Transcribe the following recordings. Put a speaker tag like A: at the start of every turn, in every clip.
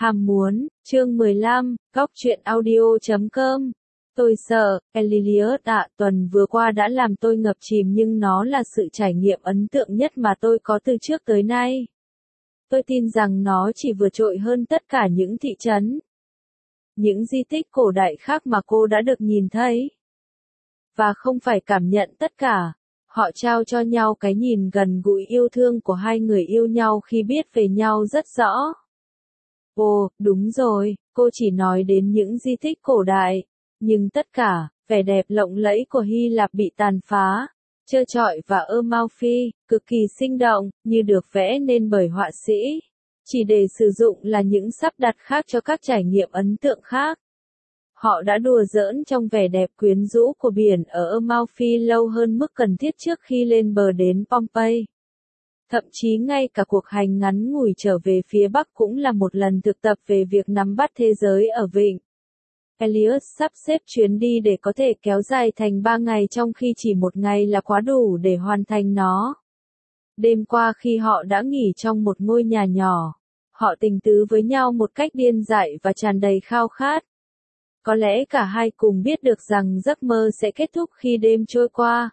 A: Ham muốn, chương 15, góc truyện audio.com. Tôi sợ, Elliot ạ, tuần vừa qua đã làm tôi ngập chìm nhưng nó là sự trải nghiệm ấn tượng nhất mà tôi có từ trước tới nay. Tôi tin rằng nó chỉ vượt trội hơn tất cả những thị trấn, những di tích cổ đại khác mà cô đã được nhìn thấy. Và không phải cảm nhận tất cả, họ trao cho nhau cái nhìn gần gũi yêu thương của hai người yêu nhau khi biết về nhau rất rõ. Ồ, đúng rồi, cô chỉ nói đến những di tích cổ đại, nhưng tất cả, vẻ đẹp lộng lẫy của Hy Lạp bị tàn phá, trơ trọi và Amalfi, cực kỳ sinh động, như được vẽ nên bởi họa sĩ, chỉ để sử dụng là những sắp đặt khác cho các trải nghiệm ấn tượng khác. Họ đã đùa giỡn trong vẻ đẹp quyến rũ của biển ở Amalfi lâu hơn mức cần thiết trước khi lên bờ đến Pompeii. Thậm chí ngay cả cuộc hành ngắn ngủi trở về phía Bắc cũng là một lần thực tập về việc nắm bắt thế giới ở vịnh. Elliot sắp xếp chuyến đi để có thể kéo dài thành 3 ngày trong khi chỉ một ngày là quá đủ để hoàn thành nó. Đêm qua khi họ đã nghỉ trong một ngôi nhà nhỏ, họ tình tứ với nhau một cách điên dại và tràn đầy khao khát. Có lẽ cả hai cùng biết được rằng giấc mơ sẽ kết thúc khi đêm trôi qua.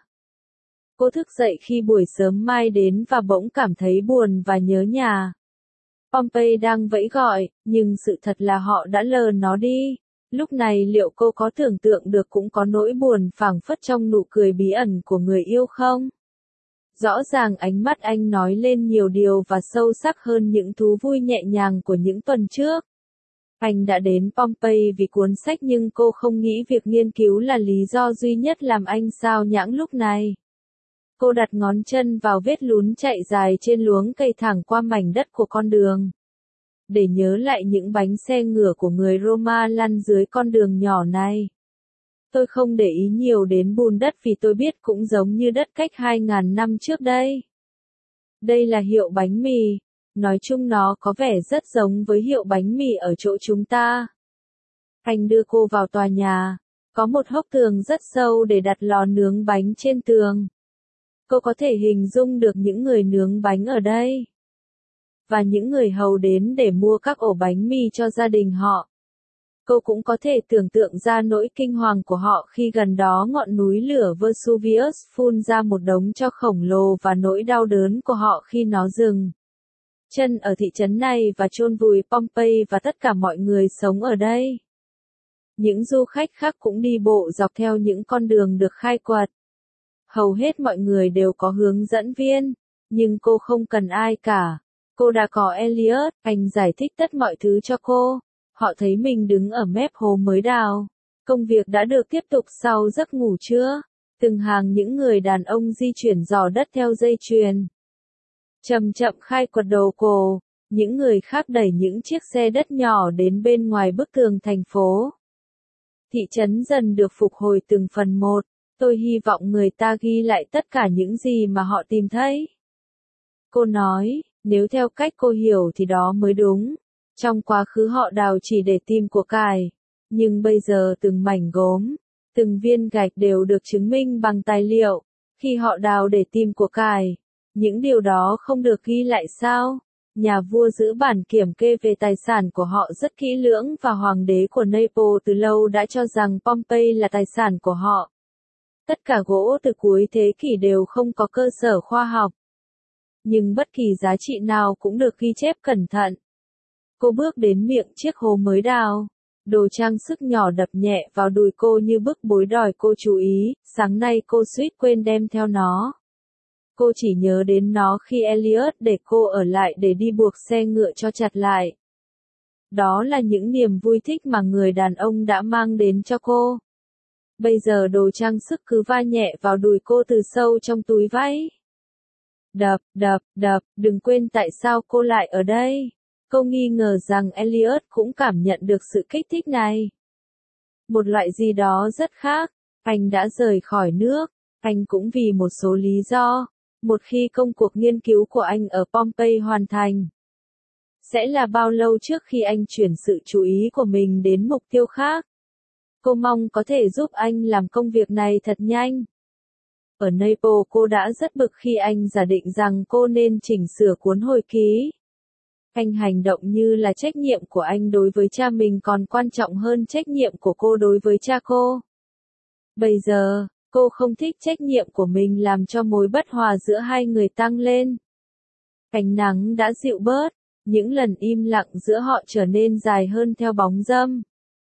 A: Cô thức dậy khi buổi sớm mai đến và bỗng cảm thấy buồn và nhớ nhà. Pompeii đang vẫy gọi, nhưng sự thật là họ đã lờ nó đi. Lúc này liệu cô có tưởng tượng được cũng có nỗi buồn phảng phất trong nụ cười bí ẩn của người yêu không? Rõ ràng ánh mắt anh nói lên nhiều điều và sâu sắc hơn những thú vui nhẹ nhàng của những tuần trước. Anh đã đến Pompeii vì cuốn sách nhưng cô không nghĩ việc nghiên cứu là lý do duy nhất làm anh xao nhãng lúc này. Cô đặt ngón chân vào vết lún chạy dài trên luống cây thẳng qua mảnh đất của con đường. Để nhớ lại những bánh xe ngựa của người Roma lăn dưới con đường nhỏ này. Tôi không để ý nhiều đến bùn đất vì tôi biết cũng giống như đất cách 2.000 năm trước đây. Đây là hiệu bánh mì. Nói chung nó có vẻ rất giống với hiệu bánh mì ở chỗ chúng ta. Anh đưa cô vào tòa nhà. Có một hốc tường rất sâu để đặt lò nướng bánh trên tường. Cô có thể hình dung được những người nướng bánh ở đây. Và những người hầu đến để mua các ổ bánh mì cho gia đình họ. Cô cũng có thể tưởng tượng ra nỗi kinh hoàng của họ khi gần đó ngọn núi lửa Vesuvius phun ra một đống tro khổng lồ và nỗi đau đớn của họ khi nó dừng chân ở thị trấn này và chôn vùi Pompeii và tất cả mọi người sống ở đây. Những du khách khác cũng đi bộ dọc theo những con đường được khai quật. Hầu hết mọi người đều có hướng dẫn viên, nhưng cô không cần ai cả. Cô đã có Elliot, anh giải thích tất mọi thứ cho cô. Họ thấy mình đứng ở mép hồ mới đào. Công việc đã được tiếp tục sau giấc ngủ trưa. Từng hàng những người đàn ông di chuyển giỏ đất theo dây chuyền. Chậm chậm khai quật đồ cổ. Những người khác đẩy những chiếc xe đất nhỏ đến bên ngoài bức tường thành phố. Thị trấn dần được phục hồi từng phần một. Tôi hy vọng người ta ghi lại tất cả những gì mà họ tìm thấy. Cô nói, nếu theo cách cô hiểu thì đó mới đúng. Trong quá khứ họ đào chỉ để tìm của cải. Nhưng bây giờ từng mảnh gốm, từng viên gạch đều được chứng minh bằng tài liệu. Khi họ đào để tìm của cải, những điều đó không được ghi lại sao? Nhà vua giữ bản kiểm kê về tài sản của họ rất kỹ lưỡng và hoàng đế của Naples từ lâu đã cho rằng Pompeii là tài sản của họ. Tất cả gỗ từ cuối thế kỷ đều không có cơ sở khoa học. Nhưng bất kỳ giá trị nào cũng được ghi chép cẩn thận. Cô bước đến miệng chiếc hố mới đào. Đồ trang sức nhỏ đập nhẹ vào đùi cô như bức bối đòi cô chú ý, sáng nay cô suýt quên đem theo nó. Cô chỉ nhớ đến nó khi Elliot để cô ở lại để đi buộc xe ngựa cho chặt lại. Đó là những niềm vui thích mà người đàn ông đã mang đến cho cô. Bây giờ đồ trang sức cứ va nhẹ vào đùi cô từ sâu trong túi váy. Đập, đập, đập, đừng quên tại sao cô lại ở đây. Cô nghi ngờ rằng Elliot cũng cảm nhận được sự kích thích này. Một loại gì đó rất khác. Anh đã rời khỏi nước. Anh cũng vì một số lý do. Một khi công cuộc nghiên cứu của anh ở Pompeii hoàn thành. Sẽ là bao lâu trước khi anh chuyển sự chú ý của mình đến mục tiêu khác? Cô mong có thể giúp anh làm công việc này thật nhanh. Ở Naples cô đã rất bực khi anh giả định rằng cô nên chỉnh sửa cuốn hồi ký. Anh hành động như là trách nhiệm của anh đối với cha mình còn quan trọng hơn trách nhiệm của cô đối với cha cô. Bây giờ, cô không thích trách nhiệm của mình làm cho mối bất hòa giữa hai người tăng lên. Ánh nắng đã dịu bớt, những lần im lặng giữa họ trở nên dài hơn theo bóng râm.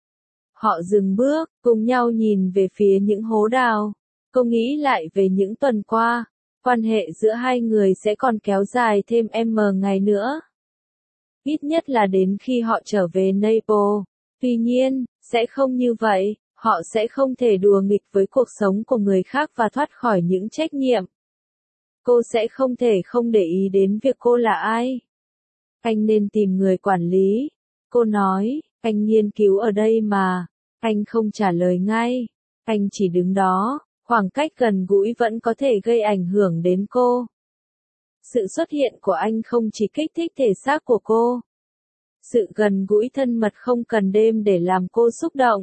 A: Họ dừng bước, cùng nhau nhìn về phía những hố đào. Cô nghĩ lại về những tuần qua, quan hệ giữa hai người sẽ còn kéo dài thêm ngày nữa. Ít nhất là đến khi họ trở về Naples. Tuy nhiên, sẽ không như vậy, họ sẽ không thể đùa nghịch với cuộc sống của người khác và thoát khỏi những trách nhiệm. Cô sẽ không thể không để ý đến việc cô là ai. Anh nên tìm người quản lý. Cô nói, anh nghiên cứu ở đây mà. Anh không trả lời ngay. Anh chỉ đứng đó, khoảng cách gần gũi vẫn có thể gây ảnh hưởng đến cô. Sự xuất hiện của anh không chỉ kích thích thể xác của cô. Sự gần gũi thân mật không cần đêm để làm cô xúc động.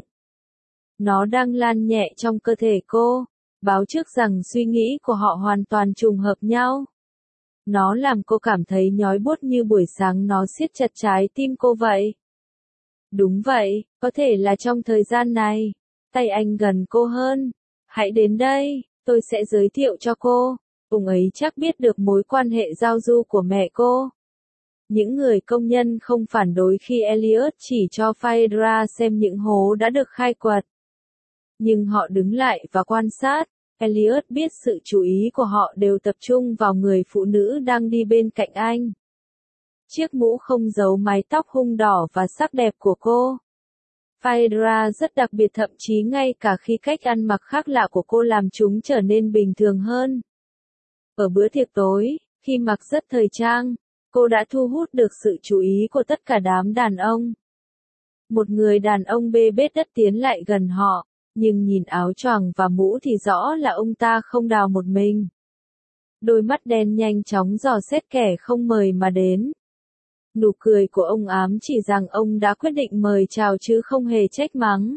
A: Nó đang lan nhẹ trong cơ thể cô, báo trước rằng suy nghĩ của họ hoàn toàn trùng hợp nhau. Nó làm cô cảm thấy nhói buốt như buổi sáng nó siết chặt trái tim cô vậy. Đúng vậy, có thể là trong thời gian này, tay anh gần cô hơn. Hãy đến đây, tôi sẽ giới thiệu cho cô. Ông ấy chắc biết được mối quan hệ giao du của mẹ cô. Những người công nhân không phản đối khi Elliot chỉ cho Phaedra xem những hố đã được khai quật. Nhưng họ đứng lại và quan sát. Elliot biết sự chú ý của họ đều tập trung vào người phụ nữ đang đi bên cạnh anh. Chiếc mũ không giấu mái tóc hung đỏ và sắc đẹp của cô. Phaedra rất đặc biệt, thậm chí ngay cả khi cách ăn mặc khác lạ của cô làm chúng trở nên bình thường hơn. Ở bữa tiệc tối, khi mặc rất thời trang, cô đã thu hút được sự chú ý của tất cả đám đàn ông. Một người đàn ông bê bết đất tiến lại gần họ, nhưng nhìn áo choàng và mũ thì rõ là ông ta không đào một mình. Đôi mắt đen nhanh chóng dò xét kẻ không mời mà đến. Nụ cười của ông ám chỉ rằng ông đã quyết định mời chào chứ không hề trách mắng.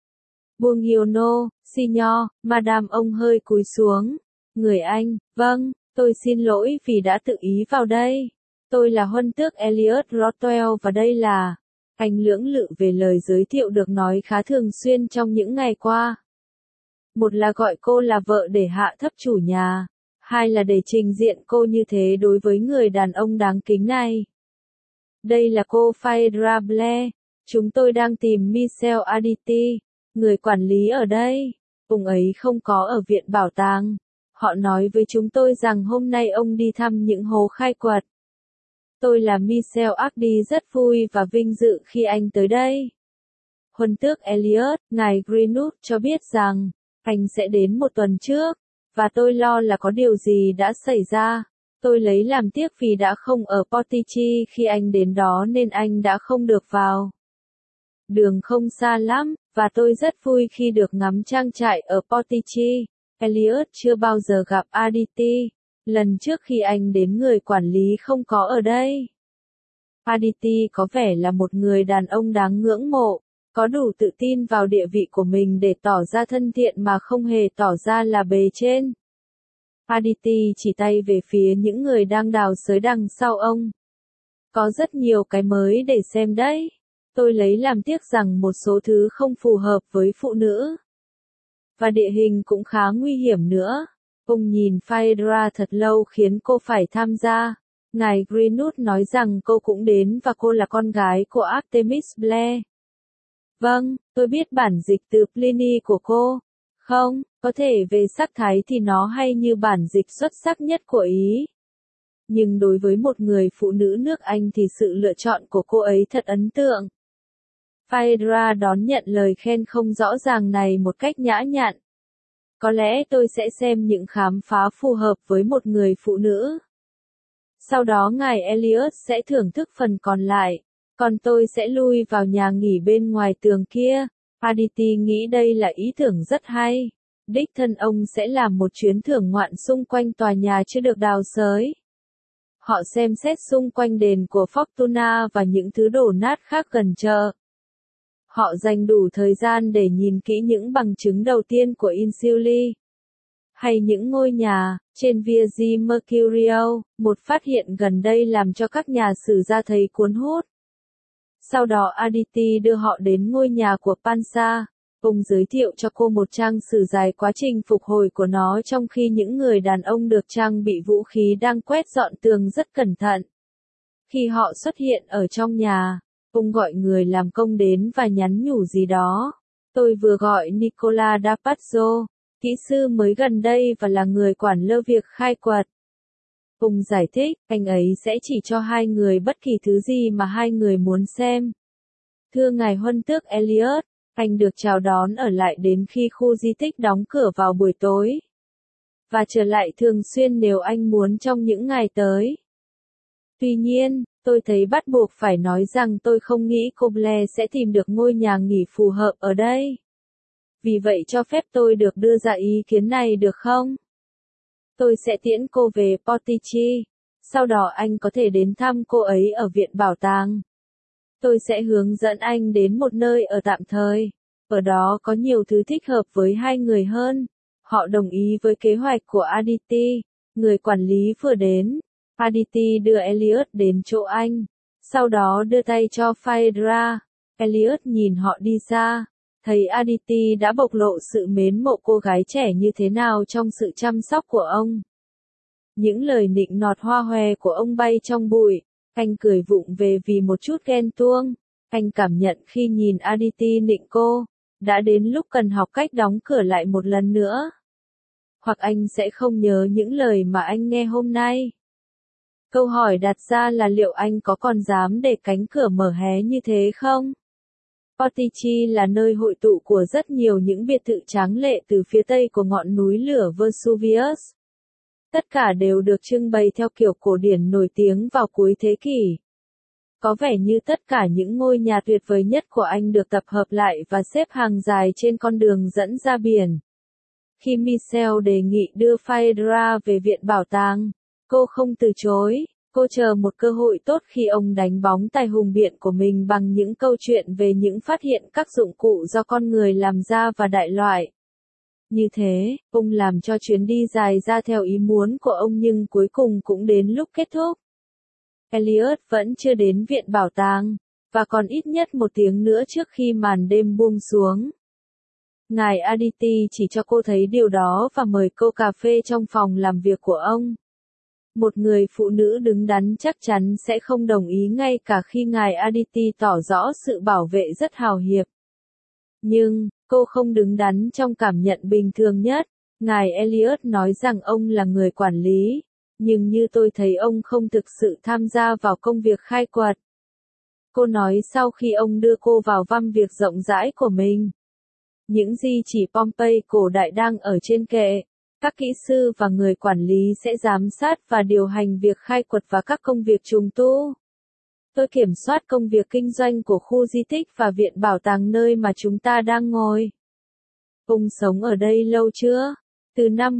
A: Buongiorno, signor, madame, ông hơi cúi xuống. Người Anh, vâng, tôi xin lỗi vì đã tự ý vào đây. Tôi là huân tước Elliot Rothwell và đây là... Anh lưỡng lự về lời giới thiệu được nói khá thường xuyên trong những ngày qua. Một là gọi cô là vợ để hạ thấp chủ nhà, hai là để trình diện cô như thế đối với người đàn ông đáng kính này. Đây là cô Phaedra Blair, chúng tôi đang tìm Michel Aditi, người quản lý ở đây. Ông ấy không có ở viện bảo tàng. Họ nói với chúng tôi rằng hôm nay ông đi thăm những hố khai quật. Tôi là Michel Aditi, rất vui và vinh dự khi anh tới đây. Huân tước Elliot, ngài Greenwood cho biết rằng, anh sẽ đến một tuần trước, và tôi lo là có điều gì đã xảy ra. Tôi lấy làm tiếc vì đã không ở Portici khi anh đến đó nên anh đã không được vào. Đường không xa lắm, và tôi rất vui khi được ngắm trang trại ở Portici. Elliot chưa bao giờ gặp Aditi. Lần trước khi anh đến người quản lý không có ở đây. Aditi có vẻ là một người đàn ông đáng ngưỡng mộ, có đủ tự tin vào địa vị của mình để tỏ ra thân thiện mà không hề tỏ ra là bề trên. Aditi chỉ tay về phía những người đang đào xới đằng sau ông. Có rất nhiều cái mới để xem đấy. Tôi lấy làm tiếc rằng một số thứ không phù hợp với phụ nữ. Và địa hình cũng khá nguy hiểm nữa. Ông nhìn Phaedra thật lâu khiến cô phải tham gia. Ngài Greenwood nói rằng cô cũng đến và cô là con gái của Artemis Blair. Vâng, tôi biết bản dịch từ Pliny của cô. Không, có thể về sắc thái thì nó hay như bản dịch xuất sắc nhất của Ý. Nhưng đối với một người phụ nữ nước Anh thì sự lựa chọn của cô ấy thật ấn tượng. Phaedra đón nhận lời khen không rõ ràng này một cách nhã nhặn. Có lẽ tôi sẽ xem những khám phá phù hợp với một người phụ nữ. Sau đó ngài Elliot sẽ thưởng thức phần còn lại, còn tôi sẽ lui vào nhà nghỉ bên ngoài tường kia. Aditi nghĩ đây là ý tưởng rất hay. Đích thân ông sẽ làm một chuyến thưởng ngoạn xung quanh tòa nhà chưa được đào xới. Họ xem xét xung quanh đền của Fortuna và những thứ đổ nát khác gần chợ. Họ dành đủ thời gian để nhìn kỹ những bằng chứng đầu tiên của Insuli. Hay những ngôi nhà, trên Virgin Mercurial, một phát hiện gần đây làm cho các nhà sử gia thấy cuốn hút. Sau đó Aditi đưa họ đến ngôi nhà của Pansa. Ông giới thiệu cho cô một trang sử dài quá trình phục hồi của nó trong khi những người đàn ông được trang bị vũ khí đang quét dọn tường rất cẩn thận. Khi họ xuất hiện ở trong nhà, ông gọi người làm công đến và nhắn nhủ gì đó. Tôi vừa gọi Nicola da Pazzo, kỹ sư mới gần đây và là người quản lơ việc khai quật. Ông giải thích, anh ấy sẽ chỉ cho hai người bất kỳ thứ gì mà hai người muốn xem. Thưa ngài Huân tước Elliot, anh được chào đón ở lại đến khi khu di tích đóng cửa vào buổi tối. Và trở lại thường xuyên nếu anh muốn trong những ngày tới. Tuy nhiên, tôi thấy bắt buộc phải nói rằng tôi không nghĩ cô Blair sẽ tìm được ngôi nhà nghỉ phù hợp ở đây. Vì vậy cho phép tôi được đưa ra ý kiến này được không? Tôi sẽ tiễn cô về Portici. Sau đó anh có thể đến thăm cô ấy ở viện bảo tàng. Tôi sẽ hướng dẫn anh đến một nơi ở tạm thời. Ở đó có nhiều thứ thích hợp với hai người hơn. Họ đồng ý với kế hoạch của Aditi. Người quản lý vừa đến. Aditi đưa Elliot đến chỗ anh. Sau đó đưa tay cho Phaedra. Elliot nhìn họ đi xa. Thấy Aditi đã bộc lộ sự mến mộ cô gái trẻ như thế nào trong sự chăm sóc của ông. Những lời nịnh nọt hoa hòe của ông bay trong bụi. Anh cười vụng về vì một chút ghen tuông. Anh cảm nhận khi nhìn Aditi nịnh cô. Đã đến lúc cần học cách đóng cửa lại một lần nữa. Hoặc anh sẽ không nhớ những lời mà anh nghe hôm nay. Câu hỏi đặt ra là liệu anh có còn dám để cánh cửa mở hé như thế không? Portici là nơi hội tụ của rất nhiều những biệt thự tráng lệ từ phía tây của ngọn núi lửa Vesuvius. Tất cả đều được trưng bày theo kiểu cổ điển nổi tiếng vào cuối thế kỷ. Có vẻ như tất cả những ngôi nhà tuyệt vời nhất của anh được tập hợp lại và xếp hàng dài trên con đường dẫn ra biển. Khi Michelle đề nghị đưa Phaedra về viện bảo tàng, cô không từ chối. Cô chờ một cơ hội tốt khi ông đánh bóng tài hùng biện của mình bằng những câu chuyện về những phát hiện các dụng cụ do con người làm ra và đại loại. Như thế, ông làm cho chuyến đi dài ra theo ý muốn của ông nhưng cuối cùng cũng đến lúc kết thúc. Elliot vẫn chưa đến viện bảo tàng, và còn ít nhất một tiếng nữa trước khi màn đêm buông xuống. Ngài Aditi chỉ cho cô thấy điều đó và mời cô cà phê trong phòng làm việc của ông. Một người phụ nữ đứng đắn chắc chắn sẽ không đồng ý ngay cả khi ngài Aditi tỏ rõ sự bảo vệ rất hào hiệp. Nhưng, cô không đứng đắn trong cảm nhận bình thường nhất. Ngài Elliot nói rằng ông là người quản lý, nhưng như tôi thấy ông không thực sự tham gia vào công việc khai quật. Cô nói sau khi ông đưa cô vào văm việc rộng rãi của mình. Những di chỉ Pompeii cổ đại đang ở trên kệ. Các kỹ sư và người quản lý sẽ giám sát và điều hành việc khai quật và các công việc trùng tu. Tôi kiểm soát công việc kinh doanh của khu di tích và viện bảo tàng nơi mà chúng ta đang ngồi. Ông sống ở đây lâu chưa? Từ năm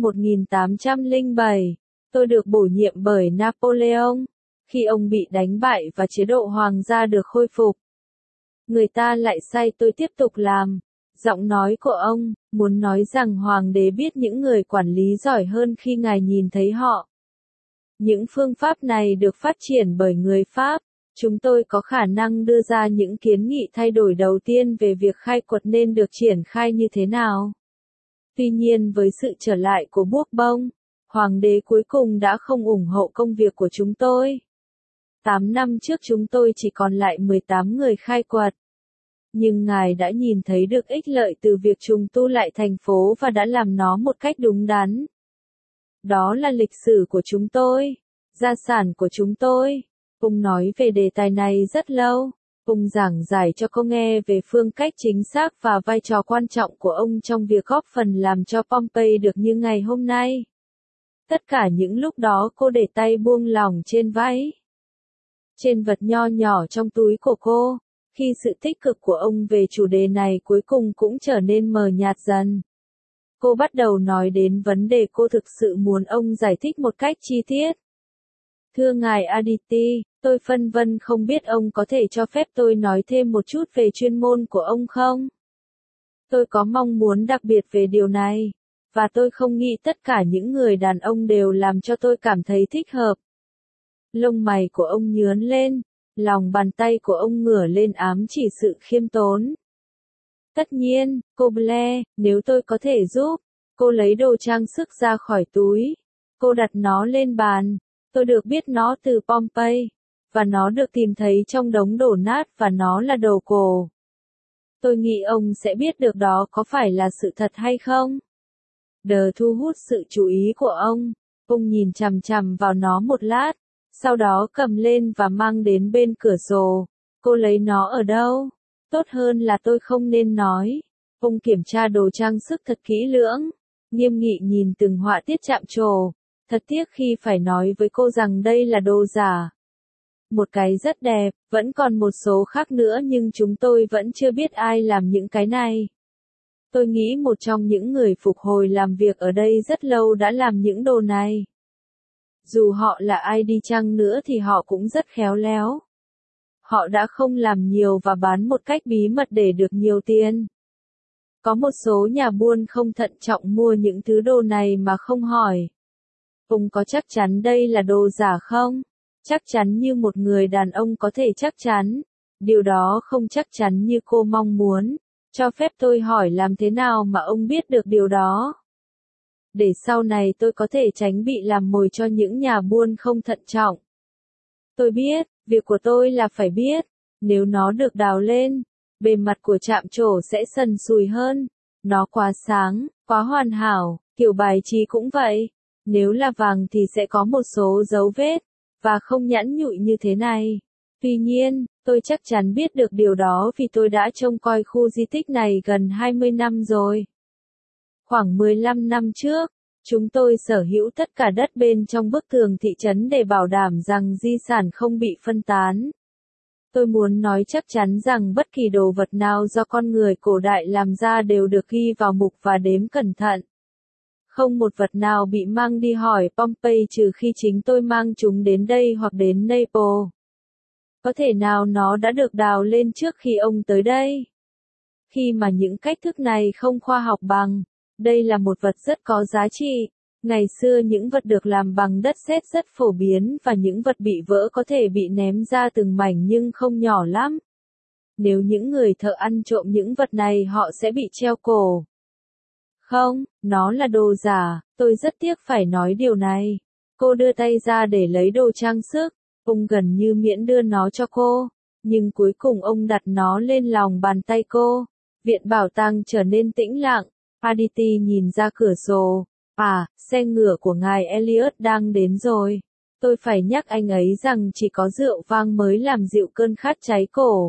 A: 1807, tôi được bổ nhiệm bởi Napoleon, khi ông bị đánh bại và chế độ hoàng gia được khôi phục. Người ta lại sai tôi tiếp tục làm. Giọng nói của ông, muốn nói rằng hoàng đế biết những người quản lý giỏi hơn khi ngài nhìn thấy họ. Những phương pháp này được phát triển bởi người Pháp. Chúng tôi có khả năng đưa ra những kiến nghị thay đổi đầu tiên về việc khai quật nên được triển khai như thế nào. Tuy nhiên với sự trở lại của Bourbon, hoàng đế cuối cùng đã không ủng hộ công việc của chúng tôi. 8 năm trước chúng tôi chỉ còn lại 18 người khai quật. Nhưng ngài đã nhìn thấy được ích lợi từ việc trùng tu lại thành phố và đã làm nó một cách đúng đắn. Đó là lịch sử của chúng tôi, gia sản của chúng tôi. Ông nói về đề tài này rất lâu. Ông giảng giải cho cô nghe về phương cách chính xác và vai trò quan trọng của ông trong việc góp phần làm cho Pompeii được như ngày hôm nay. Tất cả những lúc đó cô để tay buông lỏng trên váy. Trên vật nho nhỏ trong túi của cô. Khi sự tích cực của ông về chủ đề này cuối cùng cũng trở nên mờ nhạt dần. Cô bắt đầu nói đến vấn đề cô thực sự muốn ông giải thích một cách chi tiết. Thưa ngài Aditi, tôi phân vân không biết ông có thể cho phép tôi nói thêm một chút về chuyên môn của ông không? Tôi có mong muốn đặc biệt về điều này. Và tôi không nghĩ tất cả những người đàn ông đều làm cho tôi cảm thấy thích hợp. Lông mày của ông nhướng lên, lòng bàn tay của ông ngửa lên ám chỉ sự khiêm tốn. Tất nhiên, cô Blair, nếu tôi có thể giúp. Cô lấy đồ trang sức ra khỏi túi. Cô đặt nó lên bàn. Tôi được biết nó từ Pompeii. Và nó được tìm thấy trong đống đổ nát và nó là đồ cổ. Tôi nghĩ ông sẽ biết được đó có phải là sự thật hay không. Đờ thu hút sự chú ý của ông. Ông nhìn chằm chằm vào nó một lát. Sau đó cầm lên và mang đến bên cửa sổ. Cô lấy nó ở đâu? Tốt hơn là tôi không nên nói. Ông kiểm tra đồ trang sức thật kỹ lưỡng. Nghiêm nghị nhìn từng họa tiết chạm trổ. Thật tiếc khi phải nói với cô rằng đây là đồ giả. Một cái rất đẹp, vẫn còn một số khác nữa nhưng chúng tôi vẫn chưa biết ai làm những cái này. Tôi nghĩ một trong những người phục hồi làm việc ở đây rất lâu đã làm những đồ này. Dù họ là ai đi chăng nữa thì họ cũng rất khéo léo. Họ đã không làm nhiều và bán một cách bí mật để được nhiều tiền. Có một số nhà buôn không thận trọng mua những thứ đồ này mà không hỏi. Ông có chắc chắn đây là đồ giả không? Chắc chắn như một người đàn ông có thể chắc chắn. Điều đó không chắc chắn như cô mong muốn. Cho phép tôi hỏi làm thế nào mà ông biết được điều đó? Để sau này tôi có thể tránh bị làm mồi cho những nhà buôn không thận trọng. Tôi biết, việc của tôi là phải biết. Nếu nó được đào lên, bề mặt của chạm trổ sẽ sần sùi hơn. Nó quá sáng, quá hoàn hảo, kiểu bài trí cũng vậy. Nếu là vàng thì sẽ có một số dấu vết, và không nhẵn nhụi như thế này. Tuy nhiên, tôi chắc chắn biết được điều đó vì tôi đã trông coi khu di tích này gần 20 năm rồi. Khoảng 15 năm trước, chúng tôi sở hữu tất cả đất bên trong bức tường thị trấn để bảo đảm rằng di sản không bị phân tán. Tôi muốn nói chắc chắn rằng bất kỳ đồ vật nào do con người cổ đại làm ra đều được ghi vào mục và đếm cẩn thận. Không một vật nào bị mang đi hỏi Pompeii trừ khi chính tôi mang chúng đến đây hoặc đến Naples. Có thể nào nó đã được đào lên trước khi ông tới đây? Khi mà những cách thức này không khoa học bằng, đây là một vật rất có giá trị. Ngày xưa những vật được làm bằng đất sét rất phổ biến và những vật bị vỡ có thể bị ném ra từng mảnh nhưng không nhỏ lắm. Nếu những người thợ ăn trộm những vật này họ sẽ bị treo cổ. Không, nó là đồ giả, tôi rất tiếc phải nói điều này. Cô đưa tay ra để lấy đồ trang sức, ông gần như miễn đưa nó cho cô, nhưng cuối cùng ông đặt nó lên lòng bàn tay cô. Viện bảo tàng trở nên tĩnh lặng, Aditi nhìn ra cửa sổ. À, xe ngựa của ngài Elliot đang đến rồi. Tôi phải nhắc anh ấy rằng chỉ có rượu vang mới làm dịu cơn khát cháy cổ.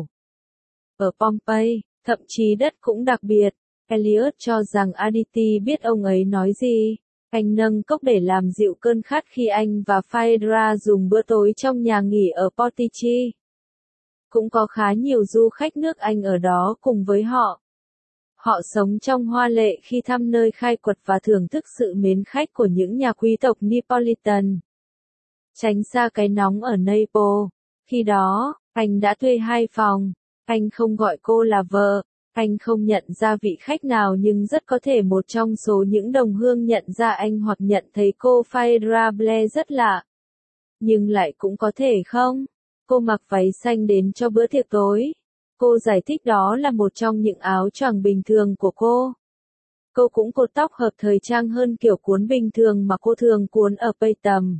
A: Ở Pompeii, thậm chí đất cũng đặc biệt. Elliot cho rằng Aditi biết ông ấy nói gì. Anh nâng cốc để làm dịu cơn khát khi anh và Phaedra dùng bữa tối trong nhà nghỉ ở Portici. Cũng có khá nhiều du khách nước Anh ở đó cùng với họ. Họ sống trong hoa lệ khi thăm nơi khai quật và thưởng thức sự mến khách của những nhà quý tộc Neapolitan. Tránh xa cái nóng ở Naples. Khi đó, anh đã thuê 2 phòng. Anh không gọi cô là vợ. Anh không nhận ra vị khách nào nhưng rất có thể một trong số những đồng hương nhận ra anh hoặc nhận thấy cô Phaedra Blair rất lạ. Nhưng lại cũng có thể không. Cô mặc váy xanh đến cho bữa tiệc tối. Cô giải thích đó là một trong những áo choàng bình thường của cô. Cô cũng cột tóc hợp thời trang hơn kiểu cuốn bình thường mà cô thường cuốn ở Peyton.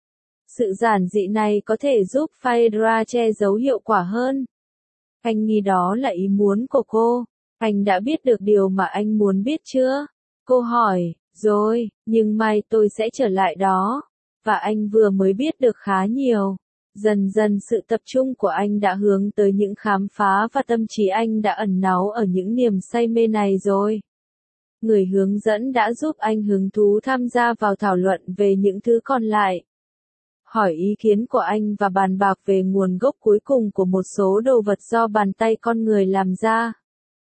A: Sự giản dị này có thể giúp Phaedra che giấu hiệu quả hơn. Anh nghĩ đó là ý muốn của cô. Anh đã biết được điều mà anh muốn biết chưa? Cô hỏi, rồi, nhưng mai tôi sẽ trở lại đó. Và anh vừa mới biết được khá nhiều. Dần dần sự tập trung của anh đã hướng tới những khám phá và tâm trí anh đã ẩn náu ở những niềm say mê này rồi. Người hướng dẫn đã giúp anh hứng thú tham gia vào thảo luận về những thứ còn lại. Hỏi ý kiến của anh và bàn bạc về nguồn gốc cuối cùng của một số đồ vật do bàn tay con người làm ra.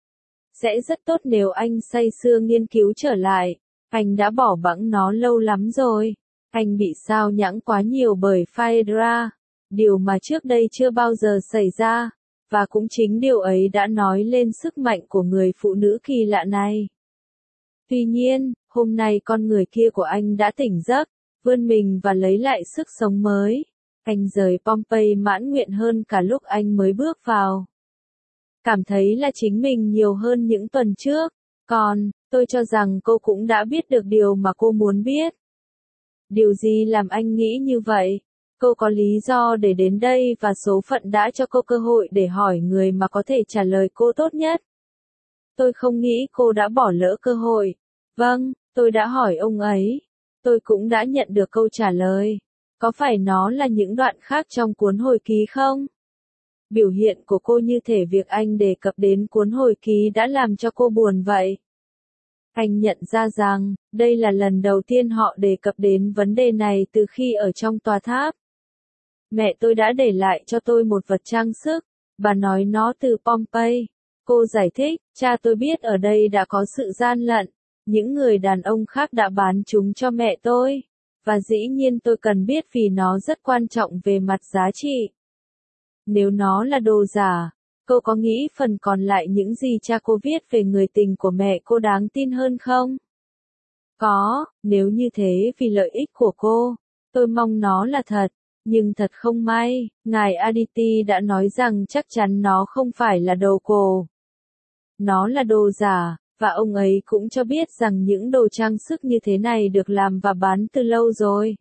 A: Sẽ rất tốt nếu anh say sưa nghiên cứu trở lại. Anh đã bỏ bẵng nó lâu lắm rồi. Anh bị sao nhãng quá nhiều bởi Phaedra. Điều mà trước đây chưa bao giờ xảy ra. Và cũng chính điều ấy đã nói lên sức mạnh của người phụ nữ kỳ lạ này. Tuy nhiên, hôm nay con người kia của anh đã tỉnh giấc, vươn mình và lấy lại sức sống mới. Anh rời Pompeii mãn nguyện hơn cả lúc anh mới bước vào. Cảm thấy là chính mình nhiều hơn những tuần trước. Còn, tôi cho rằng cô cũng đã biết được điều mà cô muốn biết. Điều gì làm anh nghĩ như vậy? Cô có lý do để đến đây và số phận đã cho cô cơ hội để hỏi người mà có thể trả lời cô tốt nhất. Tôi không nghĩ cô đã bỏ lỡ cơ hội. Vâng, tôi đã hỏi ông ấy. Tôi cũng đã nhận được câu trả lời. Có phải nó là những đoạn khác trong cuốn hồi ký không? Biểu hiện của cô như thể việc anh đề cập đến cuốn hồi ký đã làm cho cô buồn vậy. Anh nhận ra rằng, đây là lần đầu tiên họ đề cập đến vấn đề này từ khi ở trong tòa tháp. Mẹ tôi đã để lại cho tôi một vật trang sức, bà nói nó từ Pompeii. Cô giải thích, cha tôi biết ở đây đã có sự gian lận, những người đàn ông khác đã bán chúng cho mẹ tôi. Và dĩ nhiên tôi cần biết vì nó rất quan trọng về mặt giá trị. Nếu nó là đồ giả, cô có nghĩ phần còn lại những gì cha cô viết về người tình của mẹ cô đáng tin hơn không? Có, nếu như thế vì lợi ích của cô, tôi mong nó là thật. Nhưng thật không may, ngài Aditi đã nói rằng chắc chắn nó không phải là đồ cổ. Nó là đồ giả, và ông ấy cũng cho biết rằng những đồ trang sức như thế này được làm và bán từ lâu rồi.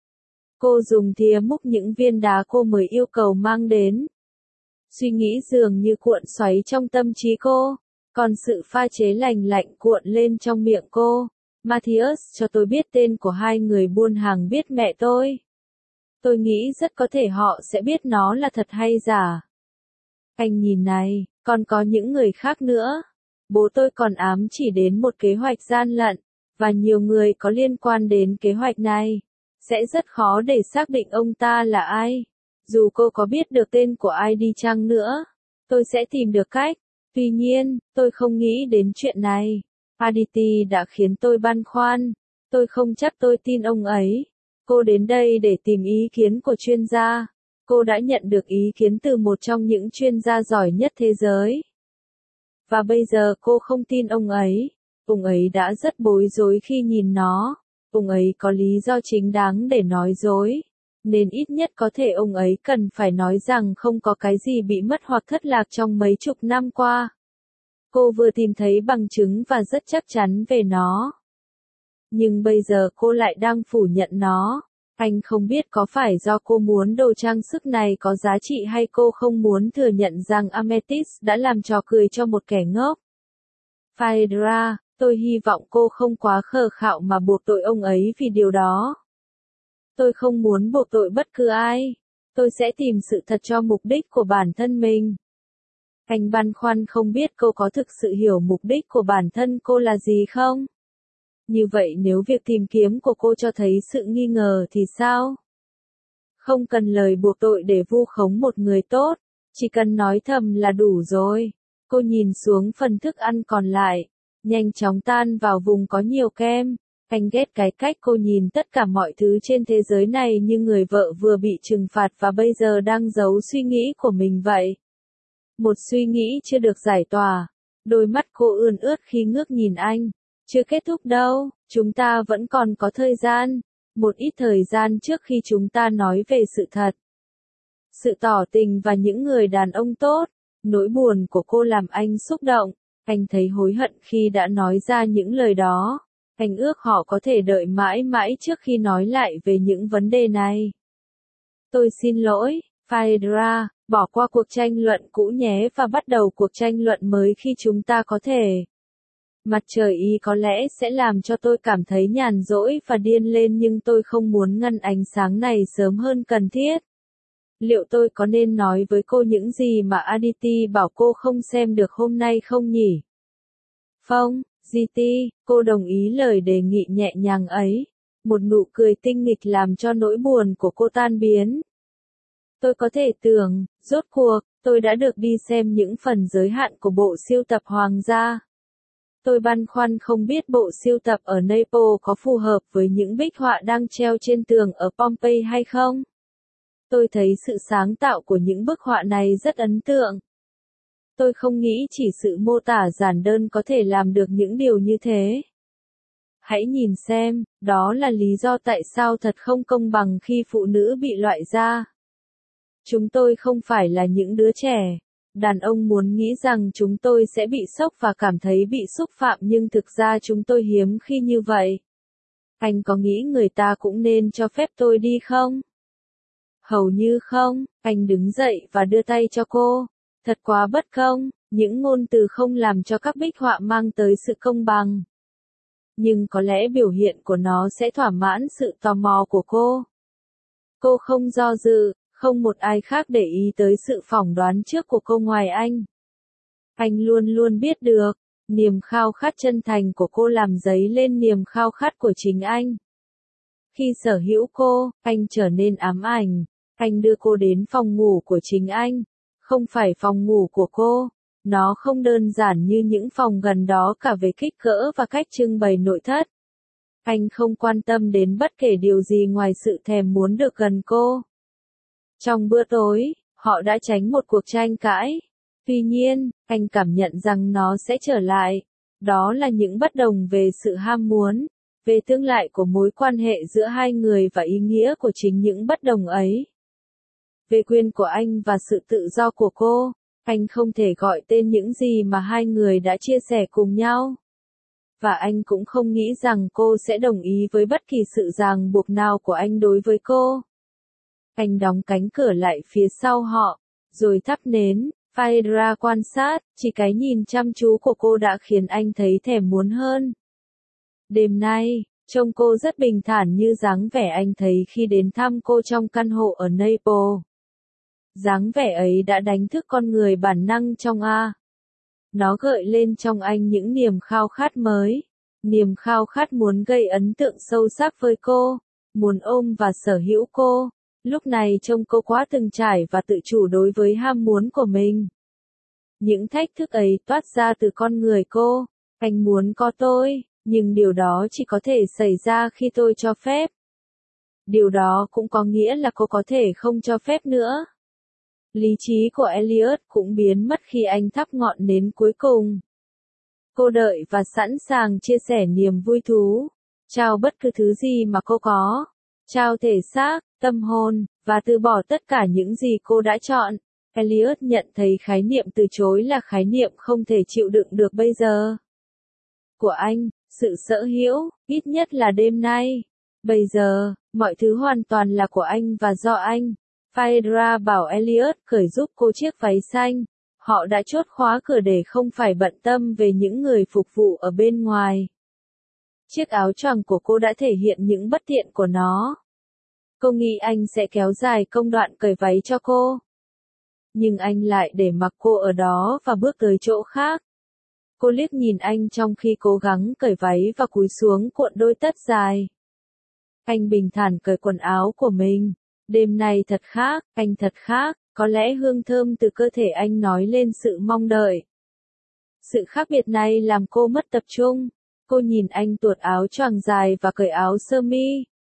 A: Cô dùng thìa múc những viên đá cô mới yêu cầu mang đến. Suy nghĩ dường như cuộn xoáy trong tâm trí cô, còn sự pha chế lành lạnh cuộn lên trong miệng cô. Matthias cho tôi biết tên của hai người buôn hàng biết mẹ tôi. Tôi nghĩ rất có thể họ sẽ biết nó là thật hay giả. Anh nhìn này, còn có những người khác nữa. Bố tôi còn ám chỉ đến một kế hoạch gian lận, và nhiều người có liên quan đến kế hoạch này. Sẽ rất khó để xác định ông ta là ai. Dù cô có biết được tên của ai đi chăng nữa, tôi sẽ tìm được cách. Tuy nhiên, tôi không nghĩ đến chuyện này. Aditi đã khiến tôi băn khoăn. Tôi không chắc tôi tin ông ấy. Cô đến đây để tìm ý kiến của chuyên gia. Cô đã nhận được ý kiến từ một trong những chuyên gia giỏi nhất thế giới. Và bây giờ cô không tin ông ấy. Ông ấy đã rất bối rối khi nhìn nó. Ông ấy có lý do chính đáng để nói dối. Nên ít nhất có thể ông ấy cần phải nói rằng không có cái gì bị mất hoặc thất lạc trong mấy chục năm qua. Cô vừa tìm thấy bằng chứng và rất chắc chắn về nó. Nhưng bây giờ cô lại đang phủ nhận nó. Anh không biết có phải do cô muốn đồ trang sức này có giá trị hay cô không muốn thừa nhận rằng Amethyst đã làm trò cười cho một kẻ ngốc. Phaedra, tôi hy vọng cô không quá khờ khạo mà buộc tội ông ấy vì điều đó. Tôi không muốn buộc tội bất cứ ai. Tôi sẽ tìm sự thật cho mục đích của bản thân mình. Anh băn khoăn không biết cô có thực sự hiểu mục đích của bản thân cô là gì không? Như vậy nếu việc tìm kiếm của cô cho thấy sự nghi ngờ thì sao? Không cần lời buộc tội để vu khống một người tốt, chỉ cần nói thầm là đủ rồi. Cô nhìn xuống phần thức ăn còn lại, nhanh chóng tan vào vùng có nhiều kem. Anh ghét cái cách cô nhìn tất cả mọi thứ trên thế giới này như người vợ vừa bị trừng phạt và bây giờ đang giấu suy nghĩ của mình vậy. Một suy nghĩ chưa được giải tỏa. Đôi mắt cô ươn ướt khi ngước nhìn anh. Chưa kết thúc đâu, chúng ta vẫn còn có thời gian. Một ít thời gian trước khi chúng ta nói về sự thật. Sự tỏ tình và những người đàn ông tốt. Nỗi buồn của cô làm anh xúc động. Anh thấy hối hận khi đã nói ra những lời đó. Anh ước họ có thể đợi mãi mãi trước khi nói lại về những vấn đề này. Tôi xin lỗi, Phaedra, bỏ qua cuộc tranh luận cũ nhé và bắt đầu cuộc tranh luận mới khi chúng ta có thể. Mặt trời y có lẽ sẽ làm cho tôi cảm thấy nhàn rỗi và điên lên nhưng tôi không muốn ngăn ánh sáng này sớm hơn cần thiết. Liệu tôi có nên nói với cô những gì mà Aditi bảo cô không xem được hôm nay không nhỉ? Phong, GT, cô đồng ý lời đề nghị nhẹ nhàng ấy. Một nụ cười tinh nghịch làm cho nỗi buồn của cô tan biến. Tôi có thể tưởng, rốt cuộc, tôi đã được đi xem những phần giới hạn của bộ sưu tập hoàng gia. Tôi băn khoăn không biết bộ sưu tập ở Naples có phù hợp với những bích họa đang treo trên tường ở Pompeii hay không. Tôi thấy sự sáng tạo của những bức họa này rất ấn tượng. Tôi không nghĩ chỉ sự mô tả giản đơn có thể làm được những điều như thế. Hãy nhìn xem, đó là lý do tại sao thật không công bằng khi phụ nữ bị loại ra. Chúng tôi không phải là những đứa trẻ. Đàn ông muốn nghĩ rằng chúng tôi sẽ bị sốc và cảm thấy bị xúc phạm nhưng thực ra chúng tôi hiếm khi như vậy. Anh có nghĩ người ta cũng nên cho phép tôi đi không? Hầu như không, anh đứng dậy và đưa tay cho cô. Thật quá bất công, những ngôn từ không làm cho các bích họa mang tới sự công bằng. Nhưng có lẽ biểu hiện của nó sẽ thỏa mãn sự tò mò của cô. Cô không do dự, không một ai khác để ý tới sự phỏng đoán trước của cô ngoài anh. Anh luôn luôn biết được, niềm khao khát chân thành của cô làm dấy lên niềm khao khát của chính anh. Khi sở hữu cô, anh trở nên ám ảnh. Anh đưa cô đến phòng ngủ của chính anh, không phải phòng ngủ của cô. Nó không đơn giản như những phòng gần đó cả về kích cỡ và cách trưng bày nội thất. Anh không quan tâm đến bất kể điều gì ngoài sự thèm muốn được gần cô. Trong bữa tối, họ đã tránh một cuộc tranh cãi. Tuy nhiên, anh cảm nhận rằng nó sẽ trở lại. Đó là những bất đồng về sự ham muốn, về tương lai của mối quan hệ giữa hai người và ý nghĩa của chính những bất đồng ấy. Về quyền của anh và sự tự do của cô, anh không thể gọi tên những gì mà hai người đã chia sẻ cùng nhau. Và anh cũng không nghĩ rằng cô sẽ đồng ý với bất kỳ sự ràng buộc nào của anh đối với cô. Anh đóng cánh cửa lại phía sau họ, rồi thắp nến. Phaedra quan sát, chỉ cái nhìn chăm chú của cô đã khiến anh thấy thèm muốn hơn. Đêm nay, trông cô rất bình thản như dáng vẻ anh thấy khi đến thăm cô trong căn hộ ở Naples. Dáng vẻ ấy đã đánh thức con người bản năng trong A. Nó gợi lên trong anh những niềm khao khát mới. Niềm khao khát muốn gây ấn tượng sâu sắc với cô, muốn ôm và sở hữu cô. Lúc này trông cô quá từng trải và tự chủ đối với ham muốn của mình. Những thách thức ấy toát ra từ con người cô. Anh muốn có tôi, nhưng điều đó chỉ có thể xảy ra khi tôi cho phép. Điều đó cũng có nghĩa là cô có thể không cho phép nữa. Lý trí của Elliot cũng biến mất khi anh thắp ngọn nến cuối cùng. Cô đợi và sẵn sàng chia sẻ niềm vui thú. Trao bất cứ thứ gì mà cô có. Trao thể xác, tâm hồn, và từ bỏ tất cả những gì cô đã chọn. Elliot nhận thấy khái niệm từ chối là khái niệm không thể chịu đựng được bây giờ. Của anh, sự sở hữu, ít nhất là đêm nay. Bây giờ, mọi thứ hoàn toàn là của anh và do anh. Phaedra bảo Elliot cởi giúp cô chiếc váy xanh. Họ đã chốt khóa cửa để không phải bận tâm về những người phục vụ ở bên ngoài. Chiếc áo choàng của cô đã thể hiện những bất tiện của nó. Cô nghĩ anh sẽ kéo dài công đoạn cởi váy cho cô. Nhưng anh lại để mặc cô ở đó và bước tới chỗ khác. Cô liếc nhìn anh trong khi cố gắng cởi váy và cúi xuống cuộn đôi tất dài. Anh bình thản cởi quần áo của mình. Đêm nay thật khác, anh thật khác, có lẽ hương thơm từ cơ thể anh nói lên sự mong đợi. Sự khác biệt này làm cô mất tập trung. Cô nhìn anh tuột áo choàng dài và cởi áo sơ mi.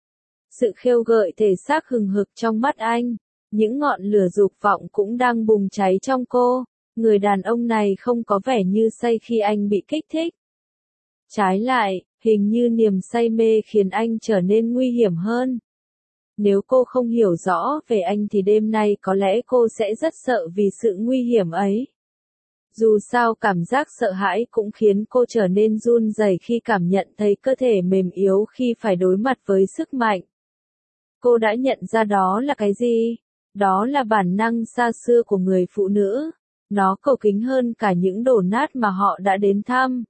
A: Sự khêu gợi thể xác hừng hực trong mắt anh. Những ngọn lửa dục vọng cũng đang bùng cháy trong cô. Người đàn ông này không có vẻ như say khi anh bị kích thích. Trái lại, hình như niềm say mê khiến anh trở nên nguy hiểm hơn. Nếu cô không hiểu rõ về anh thì đêm nay có lẽ cô sẽ rất sợ vì sự nguy hiểm ấy. Dù sao cảm giác sợ hãi cũng khiến cô trở nên run rẩy khi cảm nhận thấy cơ thể mềm yếu khi phải đối mặt với sức mạnh. Cô đã nhận ra đó là cái gì? Đó là bản năng xa xưa của người phụ nữ. Nó cầu kính hơn cả những đổ nát mà họ đã đến thăm.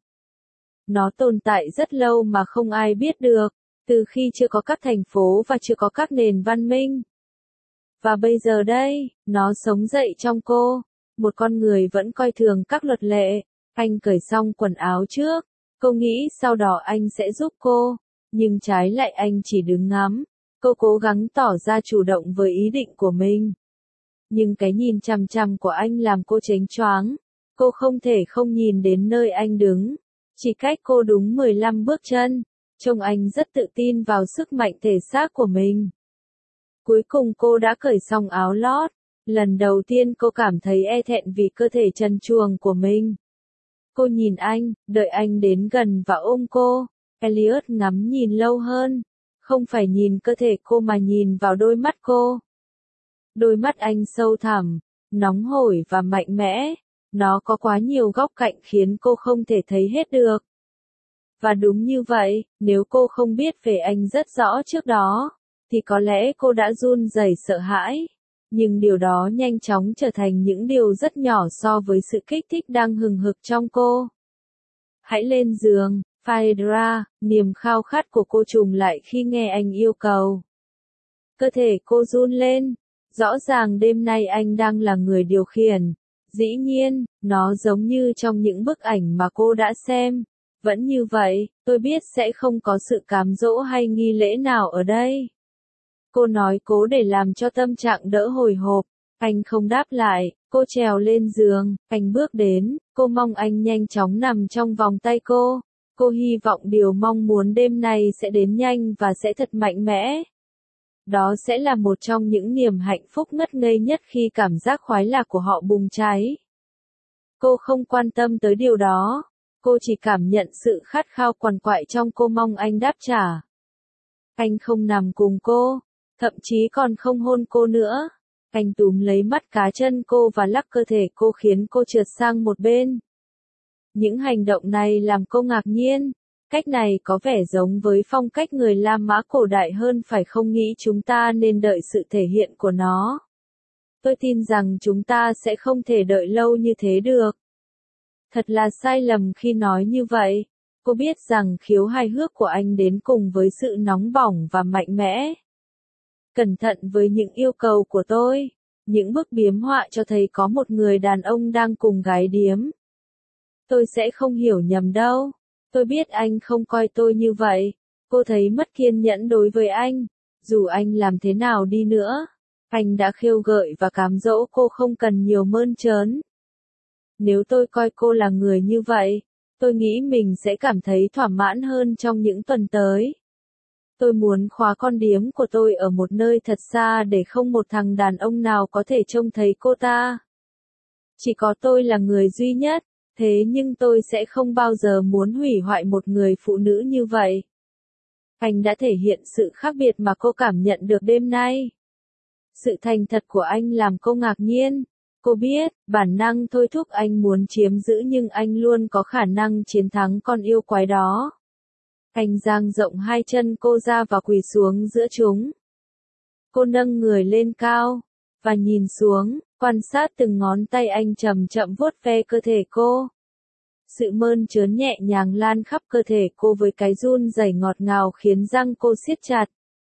A: Nó tồn tại rất lâu mà không ai biết được, từ khi chưa có các thành phố và chưa có các nền văn minh. Và bây giờ đây, nó sống dậy trong cô. Một con người vẫn coi thường các luật lệ. Anh cởi xong quần áo trước. Cô nghĩ sau đó anh sẽ giúp cô. Nhưng trái lại anh chỉ đứng ngắm. Cô cố gắng tỏ ra chủ động với ý định của mình. Nhưng cái nhìn chằm chằm của anh làm cô chếnh choáng. Cô không thể không nhìn đến nơi anh đứng. Chỉ cách cô đúng 15 bước chân. Trông anh rất tự tin vào sức mạnh thể xác của mình. Cuối cùng cô đã cởi xong áo lót. Lần đầu tiên cô cảm thấy e thẹn vì cơ thể trần truồng của mình. Cô nhìn anh, đợi anh đến gần và ôm cô. Elliot ngắm nhìn lâu hơn, không phải nhìn cơ thể cô mà nhìn vào đôi mắt cô. Đôi mắt anh sâu thẳm, nóng hổi và mạnh mẽ, nó có quá nhiều góc cạnh khiến cô không thể thấy hết được. Và đúng như vậy, nếu cô không biết về anh rất rõ trước đó, thì có lẽ cô đã run rẩy sợ hãi. Nhưng điều đó nhanh chóng trở thành những điều rất nhỏ so với sự kích thích đang hừng hực trong cô. Hãy lên giường, Phaedra, niềm khao khát của cô trùng lại khi nghe anh yêu cầu. Cơ thể cô run lên, rõ ràng đêm nay anh đang là người điều khiển. Dĩ nhiên, nó giống như trong những bức ảnh mà cô đã xem. Vẫn như vậy, tôi biết sẽ không có sự cám dỗ hay nghi lễ nào ở đây. Cô nói cố để làm cho tâm trạng đỡ hồi hộp. Anh không đáp lại, cô trèo lên giường, anh bước đến, cô mong anh nhanh chóng nằm trong vòng tay cô. Cô hy vọng điều mong muốn đêm nay sẽ đến nhanh và sẽ thật mạnh mẽ. Đó sẽ là một trong những niềm hạnh phúc ngất ngây nhất khi cảm giác khoái lạc của họ bùng cháy. Cô không quan tâm tới điều đó. Cô chỉ cảm nhận sự khát khao quằn quại trong cô mong anh đáp trả. Anh không nằm cùng cô, thậm chí còn không hôn cô nữa. Anh túm lấy mắt cá chân cô và lắc cơ thể cô khiến cô trượt sang một bên. Những hành động này làm cô ngạc nhiên. Cách này có vẻ giống với phong cách người La Mã cổ đại hơn phải không, nghĩ chúng ta nên đợi sự thể hiện của nó. Tôi tin rằng chúng ta sẽ không thể đợi lâu như thế được. Thật là sai lầm khi nói như vậy. Cô biết rằng khiếu hài hước của anh đến cùng với sự nóng bỏng và mạnh mẽ. Cẩn thận với những yêu cầu của tôi. Những bức biếm họa cho thấy có một người đàn ông đang cùng gái điếm. Tôi sẽ không hiểu nhầm đâu. Tôi biết anh không coi tôi như vậy. Cô thấy mất kiên nhẫn đối với anh. Dù anh làm thế nào đi nữa, anh đã khêu gợi và cám dỗ cô không cần nhiều mơn trớn. Nếu tôi coi cô là người như vậy, tôi nghĩ mình sẽ cảm thấy thỏa mãn hơn trong những tuần tới. Tôi muốn khóa con điếm của tôi ở một nơi thật xa để không một thằng đàn ông nào có thể trông thấy cô ta. Chỉ có tôi là người duy nhất, thế nhưng tôi sẽ không bao giờ muốn hủy hoại một người phụ nữ như vậy. Anh đã thể hiện sự khác biệt mà cô cảm nhận được đêm nay. Sự thành thật của anh làm cô ngạc nhiên. Cô biết, bản năng thôi thúc anh muốn chiếm giữ nhưng anh luôn có khả năng chiến thắng con yêu quái đó. Anh dang rộng hai chân cô ra và quỳ xuống giữa chúng. Cô nâng người lên cao, và nhìn xuống, quan sát từng ngón tay anh chậm chậm vuốt ve cơ thể cô. Sự mơn trớn nhẹ nhàng lan khắp cơ thể cô với cái run rẩy ngọt ngào khiến răng cô siết chặt.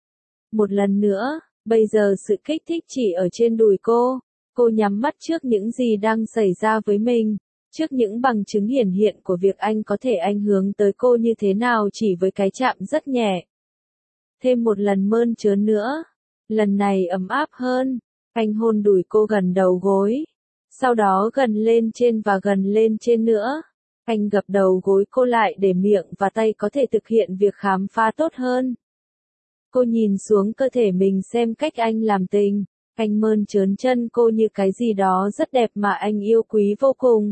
A: Một lần nữa, bây giờ sự kích thích chỉ ở trên đùi cô. Cô nhắm mắt trước những gì đang xảy ra với mình, trước những bằng chứng hiển hiện của việc anh có thể ảnh hưởng tới cô như thế nào chỉ với cái chạm rất nhẹ. Thêm một lần mơn trớn nữa, lần này ấm áp hơn, anh hôn đùi cô gần đầu gối, sau đó gần lên trên và gần lên trên nữa. Anh gập đầu gối cô lại để miệng và tay có thể thực hiện việc khám phá tốt hơn. Cô nhìn xuống cơ thể mình xem cách anh làm tình. Anh mơn trớn chân cô như cái gì đó rất đẹp mà anh yêu quý vô cùng.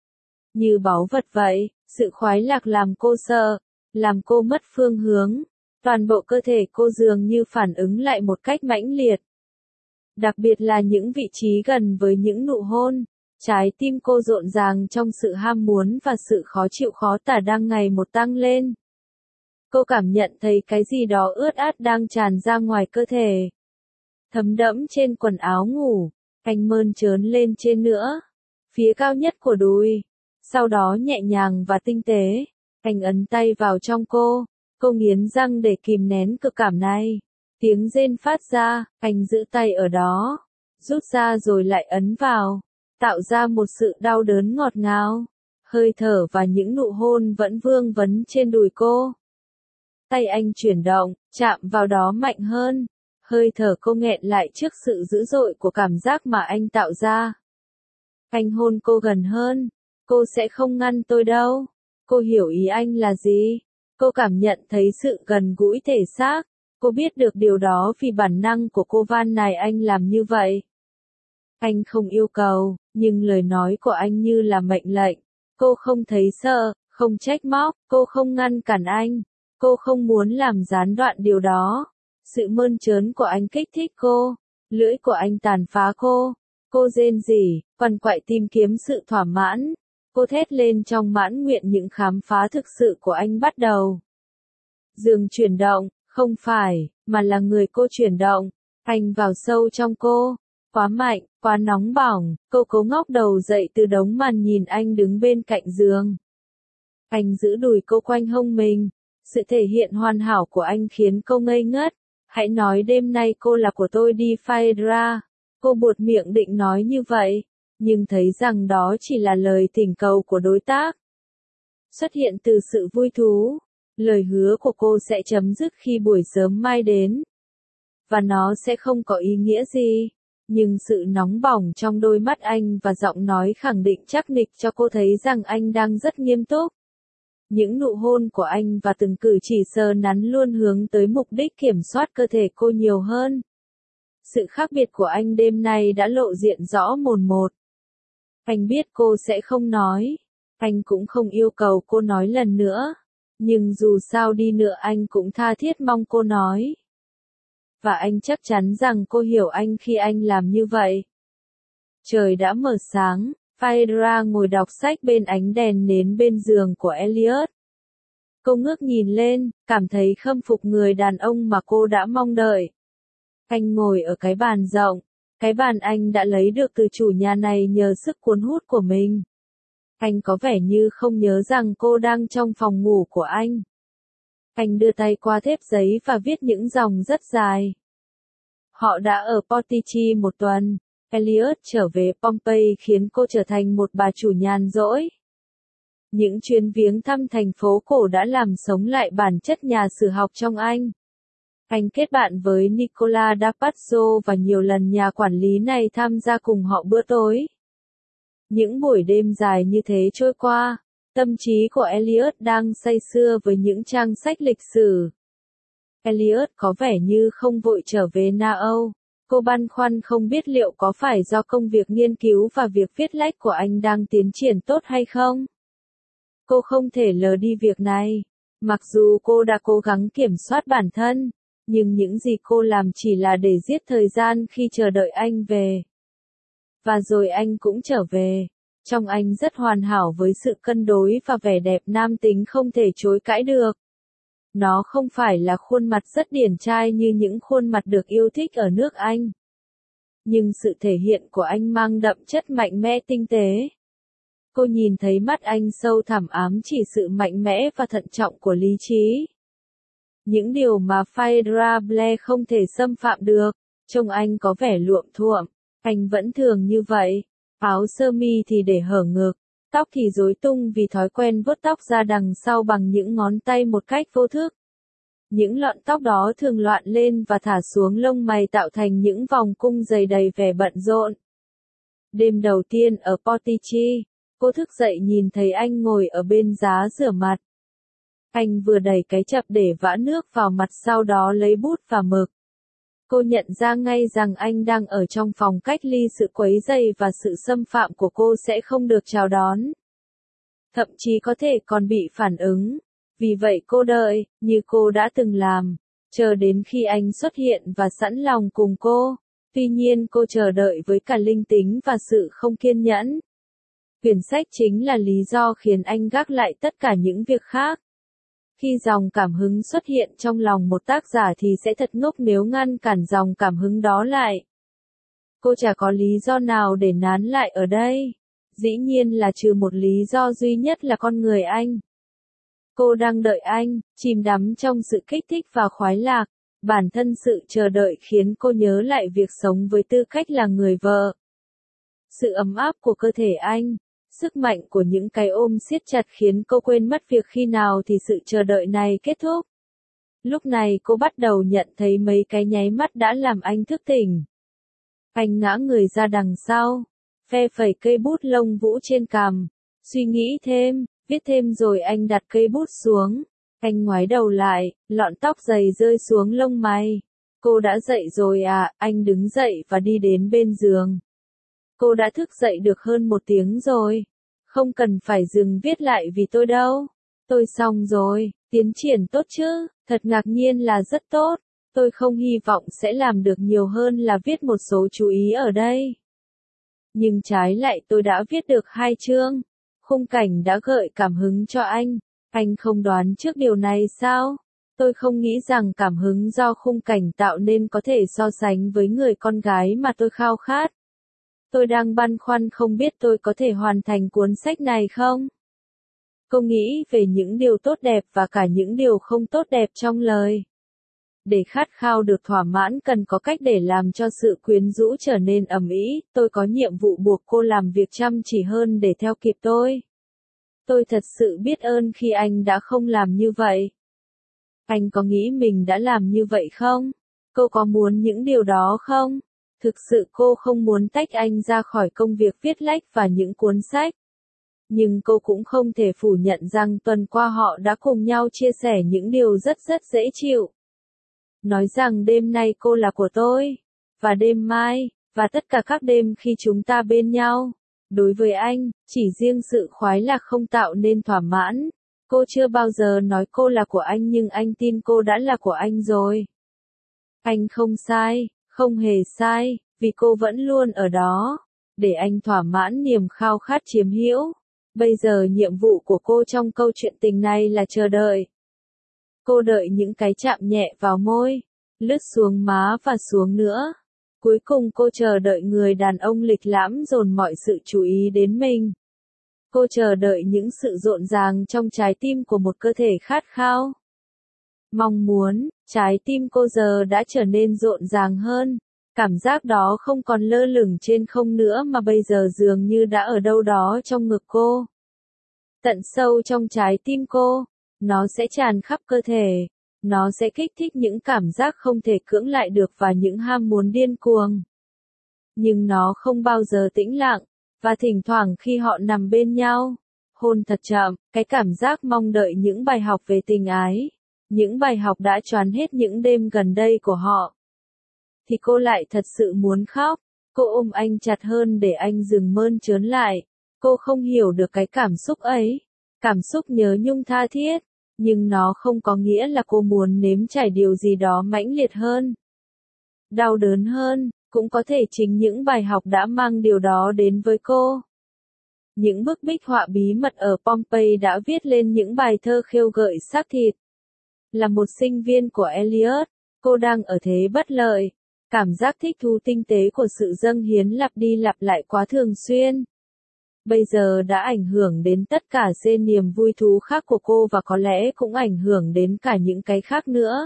A: Như báu vật vậy, sự khoái lạc làm cô sợ, làm cô mất phương hướng. Toàn bộ cơ thể cô dường như phản ứng lại một cách mãnh liệt. Đặc biệt là những vị trí gần với những nụ hôn. Trái tim cô rộn ràng trong sự ham muốn và sự khó chịu khó tả đang ngày một tăng lên. Cô cảm nhận thấy cái gì đó ướt át đang tràn ra ngoài cơ thể. Thấm đẫm trên quần áo ngủ, anh mơn trớn lên trên nữa, phía cao nhất của đùi. Sau đó nhẹ nhàng và tinh tế, anh ấn tay vào trong cô nghiến răng để kìm nén cực cảm này. Tiếng rên phát ra, anh giữ tay ở đó, rút ra rồi lại ấn vào, tạo ra một sự đau đớn ngọt ngào. Hơi thở và những nụ hôn vẫn vương vấn trên đùi cô. Tay anh chuyển động, chạm vào đó mạnh hơn. Hơi thở cô nghẹn lại trước sự dữ dội của cảm giác mà anh tạo ra. Anh hôn cô gần hơn. Cô sẽ không ngăn tôi đâu. Cô hiểu ý anh là gì. Cô cảm nhận thấy sự gần gũi thể xác. Cô biết được điều đó vì bản năng của cô van nài anh làm như vậy. Anh không yêu cầu, nhưng lời nói của anh như là mệnh lệnh. Cô không thấy sợ, không trách móc, cô không ngăn cản anh. Cô không muốn làm gián đoạn điều đó. Sự mơn trớn của anh kích thích cô. Lưỡi của anh tàn phá cô. Cô rên rỉ, quằn quại tìm kiếm sự thỏa mãn. Cô thét lên trong mãn nguyện những khám phá thực sự của anh bắt đầu. Giường chuyển động, không phải, mà là người cô chuyển động. Anh vào sâu trong cô. Quá mạnh, quá nóng bỏng, cô cố ngóc đầu dậy từ đống màn nhìn anh đứng bên cạnh giường. Anh giữ đùi cô quanh hông mình. Sự thể hiện hoàn hảo của anh khiến cô ngây ngất. Hãy nói đêm nay cô là của tôi đi Phaedra. Cô buột miệng định nói như vậy, nhưng thấy rằng đó chỉ là lời thỉnh cầu của đối tác. Xuất hiện từ sự vui thú. Lời hứa của cô sẽ chấm dứt khi buổi sớm mai đến. Và nó sẽ không có ý nghĩa gì. Nhưng sự nóng bỏng trong đôi mắt anh và giọng nói khẳng định chắc nịch cho cô thấy rằng anh đang rất nghiêm túc. Những nụ hôn của anh và từng cử chỉ sờ nắn luôn hướng tới mục đích kiểm soát cơ thể cô nhiều hơn. Sự khác biệt của anh đêm nay đã lộ diện rõ mồn một. Anh biết cô sẽ không nói. Anh cũng không yêu cầu cô nói lần nữa. Nhưng dù sao đi nữa anh cũng tha thiết mong cô nói. Và anh chắc chắn rằng cô hiểu anh khi anh làm như vậy. Trời đã mở sáng, Phaedra ngồi đọc sách bên ánh đèn nến bên giường của Elliot. Cô ngước nhìn lên, cảm thấy khâm phục người đàn ông mà cô đã mong đợi. Anh ngồi ở cái bàn rộng, cái bàn anh đã lấy được từ chủ nhà này nhờ sức cuốn hút của mình. Anh có vẻ như không nhớ rằng cô đang trong phòng ngủ của anh. Anh đưa tay qua thép giấy và viết những dòng rất dài. Họ đã ở Portici một tuần. Elliot trở về Pompeii khiến cô trở thành một bà chủ nhàn rỗi. Những chuyến viếng thăm thành phố cổ đã làm sống lại bản chất nhà sử học trong anh. Anh kết bạn với Nicola da Pazzo và nhiều lần nhà quản lý này tham gia cùng họ bữa tối. Những buổi đêm dài như thế trôi qua, tâm trí của Elliot đang say sưa với những trang sách lịch sử. Elliot có vẻ như không vội trở về Na Âu. Cô băn khoăn không biết liệu có phải do công việc nghiên cứu và việc viết lách của anh đang tiến triển tốt hay không. Cô không thể lờ đi việc này. Mặc dù cô đã cố gắng kiểm soát bản thân, nhưng những gì cô làm chỉ là để giết thời gian khi chờ đợi anh về. Và rồi anh cũng trở về. Trông anh rất hoàn hảo với sự cân đối và vẻ đẹp nam tính không thể chối cãi được. Nó không phải là khuôn mặt rất điển trai như những khuôn mặt được yêu thích ở nước Anh. Nhưng sự thể hiện của anh mang đậm chất mạnh mẽ tinh tế. Cô nhìn thấy mắt anh sâu thẳm ám chỉ sự mạnh mẽ và thận trọng của lý trí. Những điều mà Phaedra Blair không thể xâm phạm được. Trông anh có vẻ luộm thuộm. Anh vẫn thường như vậy. Áo sơ mi thì để hở ngực. Tóc thì rối tung vì thói quen vuốt tóc ra đằng sau bằng những ngón tay một cách vô thức. Những lọn tóc đó thường loạn lên và thả xuống lông mày tạo thành những vòng cung dày đầy vẻ bận rộn. Đêm đầu tiên ở Portici, cô thức dậy nhìn thấy anh ngồi ở bên giá rửa mặt. Anh vừa đẩy cái chập để vã nước vào mặt sau đó lấy bút và mực. Cô nhận ra ngay rằng anh đang ở trong phòng cách ly sự quấy rầy và sự xâm phạm của cô sẽ không được chào đón. Thậm chí có thể còn bị phản ứng. Vì vậy cô đợi, như cô đã từng làm, chờ đến khi anh xuất hiện và sẵn lòng cùng cô. Tuy nhiên cô chờ đợi với cả linh tính và sự không kiên nhẫn. Quyển sách chính là lý do khiến anh gác lại tất cả những việc khác. Khi dòng cảm hứng xuất hiện trong lòng một tác giả thì sẽ thật ngốc nếu ngăn cản dòng cảm hứng đó lại. Cô chả có lý do nào để nán lại ở đây. Dĩ nhiên là trừ một lý do duy nhất là con người anh. Cô đang đợi anh, chìm đắm trong sự kích thích và khoái lạc. Bản thân sự chờ đợi khiến cô nhớ lại việc sống với tư cách là người vợ. Sự ấm áp của cơ thể anh, sức mạnh của những cái ôm siết chặt khiến cô quên mất việc khi nào thì sự chờ đợi này kết thúc. Lúc này cô bắt đầu nhận thấy mấy cái nháy mắt đã làm anh thức tỉnh. Anh ngã người ra đằng sau, phe phẩy cây bút lông vũ trên cằm, suy nghĩ thêm, viết thêm rồi anh đặt cây bút xuống. Anh ngoái đầu lại, lọn tóc dày rơi xuống lông mày. Cô đã dậy rồi à, anh đứng dậy và đi đến bên giường. Cô đã thức dậy được hơn 1 tiếng rồi. Không cần phải dừng viết lại vì tôi đâu. Tôi xong rồi, tiến triển tốt chứ, thật ngạc nhiên là rất tốt. Tôi không hy vọng sẽ làm được nhiều hơn là viết một số chú ý ở đây. Nhưng trái lại tôi đã viết được 2 chương. Khung cảnh đã gợi cảm hứng cho anh. Anh không đoán trước điều này sao? Tôi không nghĩ rằng cảm hứng do khung cảnh tạo nên có thể so sánh với người con gái mà tôi khao khát. Tôi đang băn khoăn không biết tôi có thể hoàn thành cuốn sách này không? Cô nghĩ về những điều tốt đẹp và cả những điều không tốt đẹp trong lời. Để khát khao được thỏa mãn cần có cách để làm cho sự quyến rũ trở nên ầm ĩ. Tôi có nhiệm vụ buộc cô làm việc chăm chỉ hơn để theo kịp tôi. Tôi thật sự biết ơn khi anh đã không làm như vậy. Anh có nghĩ mình đã làm như vậy không? Cô có muốn những điều đó không? Thực sự cô không muốn tách anh ra khỏi công việc viết lách và những cuốn sách. Nhưng cô cũng không thể phủ nhận rằng tuần qua họ đã cùng nhau chia sẻ những điều rất dễ chịu. Nói rằng đêm nay cô là của tôi, và đêm mai, và tất cả các đêm khi chúng ta bên nhau. Đối với anh, chỉ riêng sự khoái lạc không tạo nên thỏa mãn. Cô chưa bao giờ nói cô là của anh nhưng anh tin cô đã là của anh rồi. Anh không sai, không hề sai, vì cô vẫn luôn ở đó, để anh thỏa mãn niềm khao khát chiếm hữu. Bây giờ nhiệm vụ của cô trong câu chuyện tình này là chờ đợi. Cô đợi những cái chạm nhẹ vào môi, lướt xuống má và xuống nữa. Cuối cùng cô chờ đợi người đàn ông lịch lãm dồn mọi sự chú ý đến mình. Cô chờ đợi những sự rộn ràng trong trái tim của một cơ thể khát khao. Mong muốn, trái tim cô giờ đã trở nên rộn ràng hơn. Cảm giác đó không còn lơ lửng trên không nữa mà bây giờ dường như đã ở đâu đó trong ngực cô. Tận sâu trong trái tim cô, nó sẽ tràn khắp cơ thể. Nó sẽ kích thích những cảm giác không thể cưỡng lại được và những ham muốn điên cuồng. Nhưng nó không bao giờ tĩnh lặng, và thỉnh thoảng khi họ nằm bên nhau, hôn thật chậm, cái cảm giác mong đợi những bài học về tình ái, những bài học đã choán hết những đêm gần đây của họ. Thì cô lại thật sự muốn khóc, cô ôm anh chặt hơn để anh dừng mơn trớn lại. Cô không hiểu được cái cảm xúc ấy, cảm xúc nhớ nhung tha thiết. Nhưng nó không có nghĩa là cô muốn nếm trải điều gì đó mãnh liệt hơn, đau đớn hơn, cũng có thể chính những bài học đã mang điều đó đến với cô. Những bức bích họa bí mật ở Pompeii đã viết lên những bài thơ khêu gợi xác thịt. Là một sinh viên của Eliot, cô đang ở thế bất lợi. Cảm giác thích thú tinh tế của sự dâng hiến lặp đi lặp lại quá thường xuyên. Bây giờ đã ảnh hưởng đến tất cả niềm vui thú khác của cô và có lẽ cũng ảnh hưởng đến cả những cái khác nữa.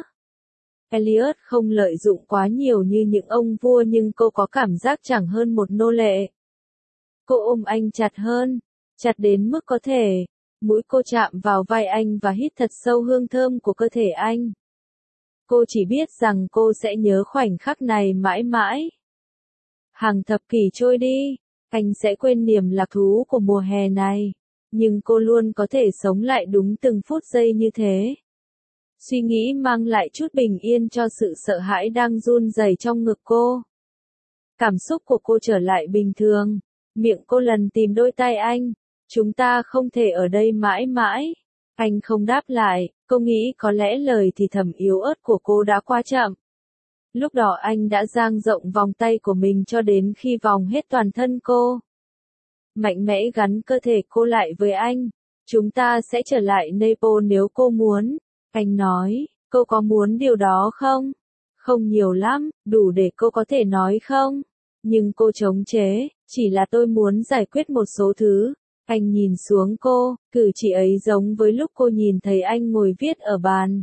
A: Eliot không lợi dụng quá nhiều như những ông vua nhưng cô có cảm giác chẳng hơn một nô lệ. Cô ôm anh chặt hơn, chặt đến mức có thể. Mũi cô chạm vào vai anh và hít thật sâu hương thơm của cơ thể anh. Cô chỉ biết rằng cô sẽ nhớ khoảnh khắc này mãi mãi. Hàng thập kỷ trôi đi, anh sẽ quên niềm lạc thú của mùa hè này. Nhưng cô luôn có thể sống lại đúng từng phút giây như thế. Suy nghĩ mang lại chút bình yên cho sự sợ hãi đang run rẩy trong ngực cô. Cảm xúc của cô trở lại bình thường. Miệng cô lần tìm đôi tay anh. Chúng ta không thể ở đây mãi mãi. Anh không đáp lại, cô nghĩ có lẽ lời thì thầm yếu ớt của cô đã quá chậm. Lúc đó anh đã dang rộng vòng tay của mình cho đến khi vòng hết toàn thân cô. Mạnh mẽ gắn cơ thể cô lại với anh. Chúng ta sẽ trở lại Naples nếu cô muốn. Anh nói, cô có muốn điều đó không? Không nhiều lắm, đủ để cô có thể nói không? Nhưng cô chống chế, chỉ là tôi muốn giải quyết một số thứ. Anh nhìn xuống cô, cử chỉ ấy giống với lúc cô nhìn thấy anh ngồi viết ở bàn.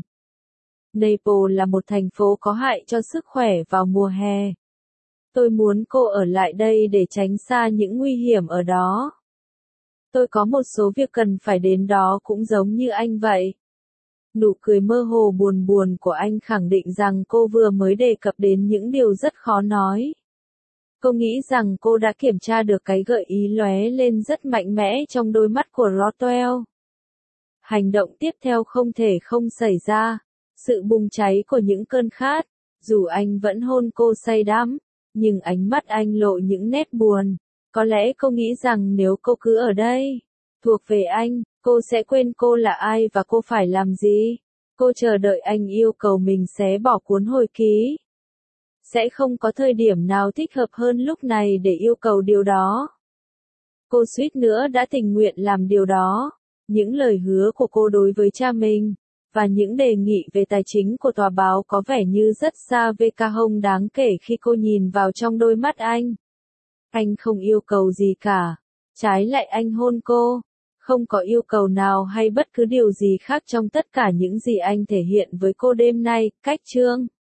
A: Naples là một thành phố có hại cho sức khỏe vào mùa hè. Tôi muốn cô ở lại đây để tránh xa những nguy hiểm ở đó. Tôi có một số việc cần phải đến đó cũng giống như anh vậy. Nụ cười mơ hồ buồn buồn của anh khẳng định rằng cô vừa mới đề cập đến những điều rất khó nói. Cô nghĩ rằng cô đã kiểm tra được cái gợi ý lóe lên rất mạnh mẽ trong đôi mắt của Rothwell. Hành động tiếp theo không thể không xảy ra. Sự bùng cháy của những cơn khát. Dù anh vẫn hôn cô say đắm, nhưng ánh mắt anh lộ những nét buồn. Có lẽ cô nghĩ rằng nếu cô cứ ở đây, thuộc về anh, cô sẽ quên cô là ai và cô phải làm gì. Cô chờ đợi anh yêu cầu mình xé bỏ cuốn hồi ký. Sẽ không có thời điểm nào thích hợp hơn lúc này để yêu cầu điều đó. Cô suýt nữa đã tình nguyện làm điều đó. Những lời hứa của cô đối với cha mình, và những đề nghị về tài chính của tòa báo có vẻ như rất xa về ca hông đáng kể khi cô nhìn vào trong đôi mắt anh. Anh không yêu cầu gì cả. Trái lại anh hôn cô. Không có yêu cầu nào hay bất cứ điều gì khác trong tất cả những gì anh thể hiện với cô đêm nay. Cách chương